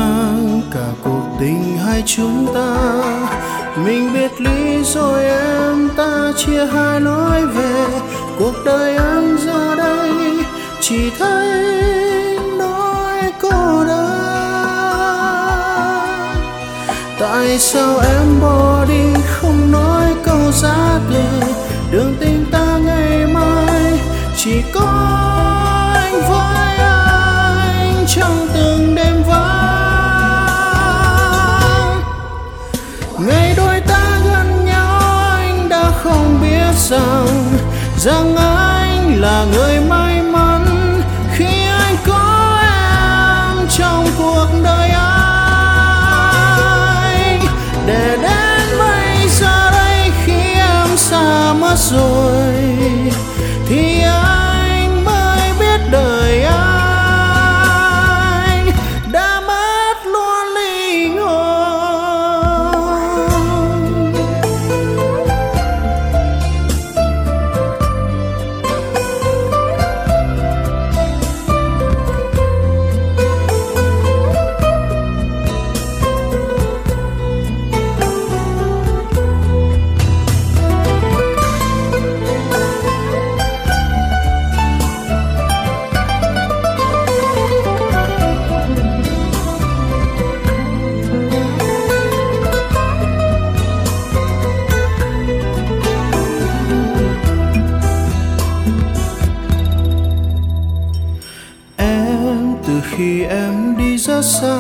mang cả cuộc tình hai chúng ta. Mình biệt ly rồi em, ta chia hai lối về. Cuộc đời anh giờ đây chỉ thấy nỗi cô đơn. Tại sao em bỏ đi không nói câu giá từ? Đường tình ta ngày mai chỉ có anh với anh trong từng đêm vắng. Ngày đôi ta gần nhau anh đã không biết rằng anh là người may mắn khi anh có em trong cuộc đời anh. Để đến bây giờ đây khi em xa mất rồi thì anh mới biết đời anh đã mất luôn linh hồn. Khi em đi rất xa,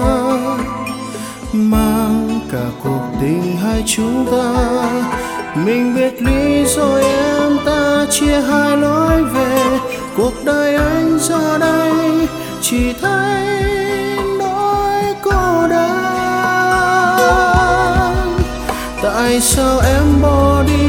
mang cả cuộc tình hai chúng ta. Mình biệt ly rồi em, ta chia hai lối về. Cuộc đời anh giờ đây chỉ thấy nỗi cô đơn. Tại sao em bỏ đi